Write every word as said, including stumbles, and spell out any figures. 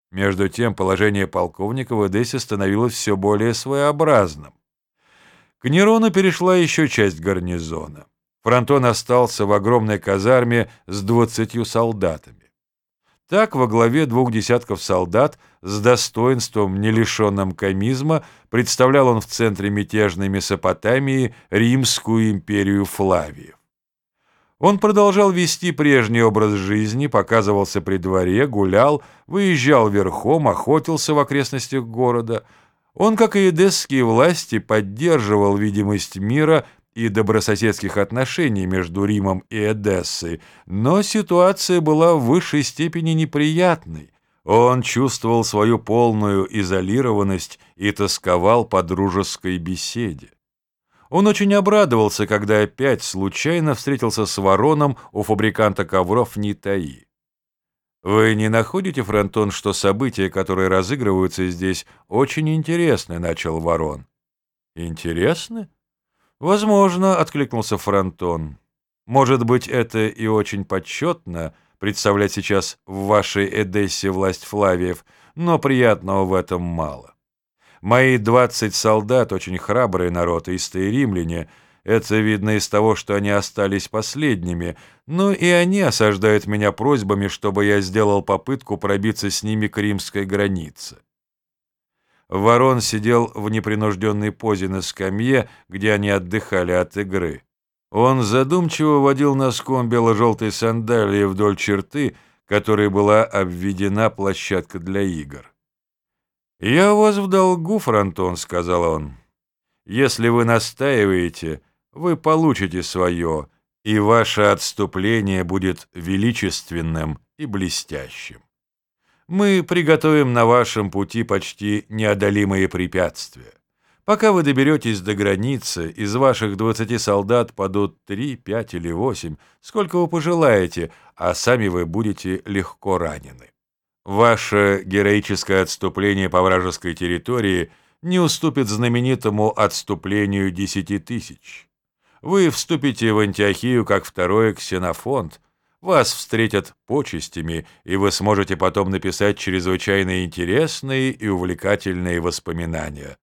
Между тем положение полковника в Эдессе становилось все более своеобразным. К Нерону перешла еще часть гарнизона. Фронтон остался в огромной казарме с двадцатью солдатами. Так, во главе двух десятков солдат, с достоинством, не лишенным комизма, представлял он в центре мятежной Месопотамии Римскую империю Флавиев. Он продолжал вести прежний образ жизни, показывался при дворе, гулял, выезжал верхом, охотился в окрестностях города. Он, как и эдесские власти, поддерживал видимость мира и добрососедских отношений между Римом и Эдессой, но ситуация была в высшей степени неприятной. Он чувствовал свою полную изолированность и тосковал по дружеской беседе. Он очень обрадовался, когда опять случайно встретился с Вароном у фабриканта ковров Нитаи. «Вы не находите, Фронтон, что события, которые разыгрываются здесь, очень интересны?» — начал Варон. «Интересны?» «Возможно», — откликнулся Фронтон. «Может быть, это и очень почетно представлять сейчас в вашей Эдессе власть Флавиев, но приятного в этом мало. Мои двадцать солдат — очень храбрый народ, истые римляне. Это видно из того, что они остались последними, но и они осаждают меня просьбами, чтобы я сделал попытку пробиться с ними к римской границе». Варон сидел в непринужденной позе на скамье, где они отдыхали от игры. Он задумчиво водил носком бело-желтой сандалии вдоль черты, которой была обведена площадка для игр. «Я у вас в долгу, Фронтон», — сказал он. «Если вы настаиваете, вы получите свое, и ваше отступление будет величественным и блестящим. Мы приготовим на вашем пути почти неодолимые препятствия. Пока вы доберетесь до границы, из ваших двадцати солдат падут три, пять или восемь, сколько вы пожелаете, а сами вы будете легко ранены. Ваше героическое отступление по вражеской территории не уступит знаменитому отступлению десяти тысяч. Вы вступите в Антиохию как второй Ксенофонт, вас встретят почестями, и вы сможете потом написать чрезвычайно интересные и увлекательные воспоминания.